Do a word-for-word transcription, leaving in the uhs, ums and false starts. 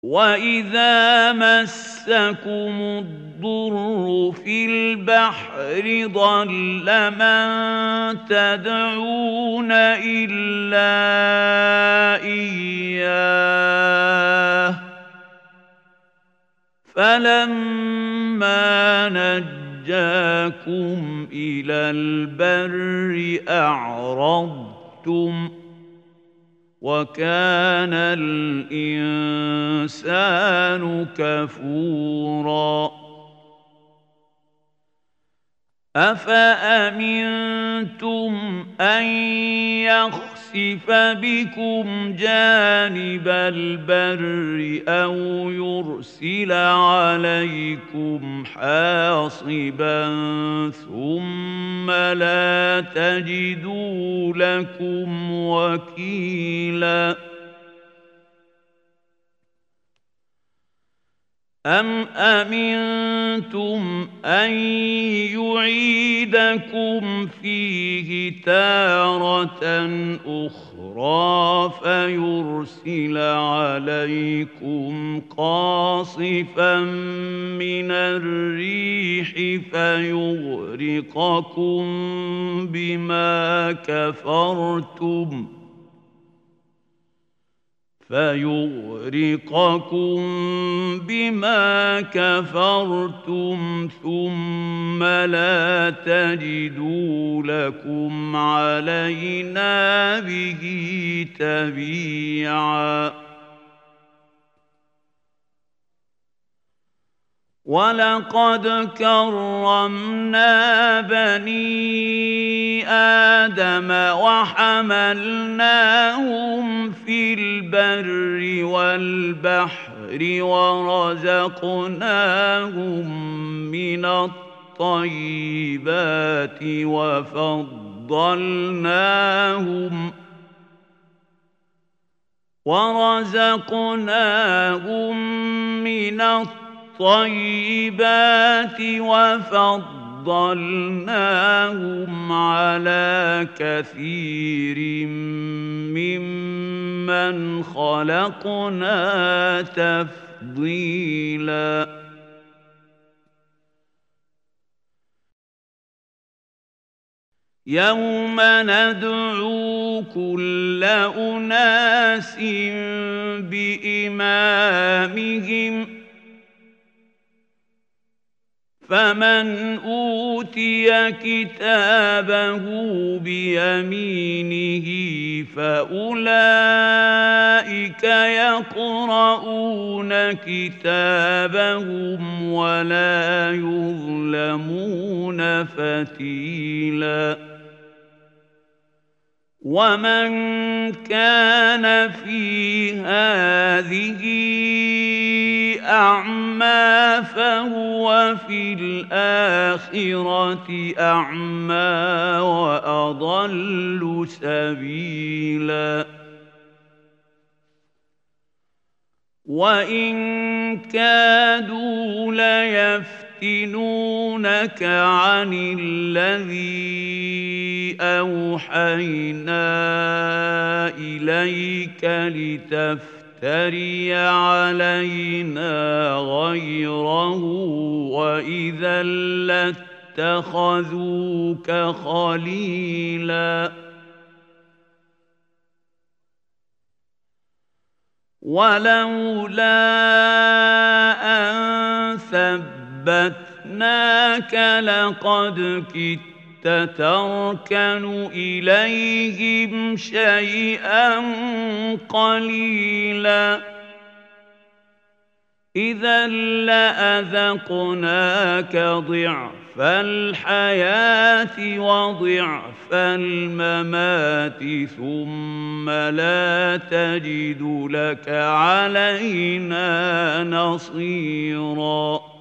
وَإِذَا مَسَّكُمُ الضُّرُّ فِي الْبَحْرِ ضَلَّ مَن تَدْعُونَ إِلَّا إِيَّاهُ فَلَمَّا نَجَّاكُمْ إِلَى الْبَرِّ أَعْرَضْتُمْ ۚ وَكَانَ الْإِنسَانُ كَفُورًا أَفَأَمِنتُمْ أَن يَخْسِفَ بِكُمْ جَانِبَ الْبَرِّ أَوْ يُرْسِلَ عَلَيْكُمْ حَاصِبًا ثُمَّ لَا تَجِدُوا لَكُمْ وَكِيلًا أَمْ أَمِنتُمْ أَن يُعِيدَكُمْ فِيهِ تَارَةً أُخْرَىٰ فَيُرْسِلَ عَلَيْكُمْ قَاصِفًا مِّنَ الرِّيحِ فَيُغْرِقَكُم بِمَا كَفَرْتُمْ فَيُغْرِقَكُم بِمَا كَفَرْتُمْ ثُمَّ لَا تَجِدُوا لَكُمْ عَلَيْنَا بِهِ تَبِيعًا وَلَقَدْ كَرَّمْنَا بَنِي آدَمَ وَحَمَلْنَاهُمْ فِي الْبَرِّ وَالْبَحْرِ وَرَزَقْنَاهُم مِّنَ الطَّيِّبَاتِ وَفَضَّلْنَاهُمْ وَرَزَقْنَاهُم مِّنَ الطَّيِّبَاتِ وَفَضَّلْنَاهُمْ عَلَىٰ كَثِيرٍ مِّمَّنْ خَلَقْنَا تَفْضِيلًا يَوْمَ نَدْعُو كُلَّ أُنَاسٍ بِإِمَامِهِمْ ۖ فَمَنْ أُوتِيَ كِتَابَهُ بِيَمِينِهِ فَأُولَٰئِكَ يَقْرَءُونَ كِتَابَهُمْ وَلَا يُظْلَمُونَ فَتِيلًا وَمَنْ كَانَ فِي هَٰذِهِ أَعْمَىٰ فَهُوَ فِي الْآخِرَةِ أَعْمَىٰ وَأَضَلُّ سَبِيلًا وَإِن كَادُوا لَيَفْتِنُونَكَ عَنِ الَّذِي أَوْحَيْنَا إِلَيْكَ لِتَفْتَرِيَ عَلَيْنَا غَيْرَهُ وَإِذًا لَّاتَّخَذُوكَ خَلِيلًا وَلَوْلَا أَن ثَبَّتْنَاكَ لَقَدْ كِدتَّ تَرْكَنُ إِلَيْهِمْ شَيْئًا قَلِيلًا إِذًا لَّأَذَقْنَاكَ ضِعْفَ الْحَيَاةِ وَضِعْفَ الْمَمَاتِ ثُمَّ لَا تَجِدُ لَكَ عَلَيْنَا نَصِيرًا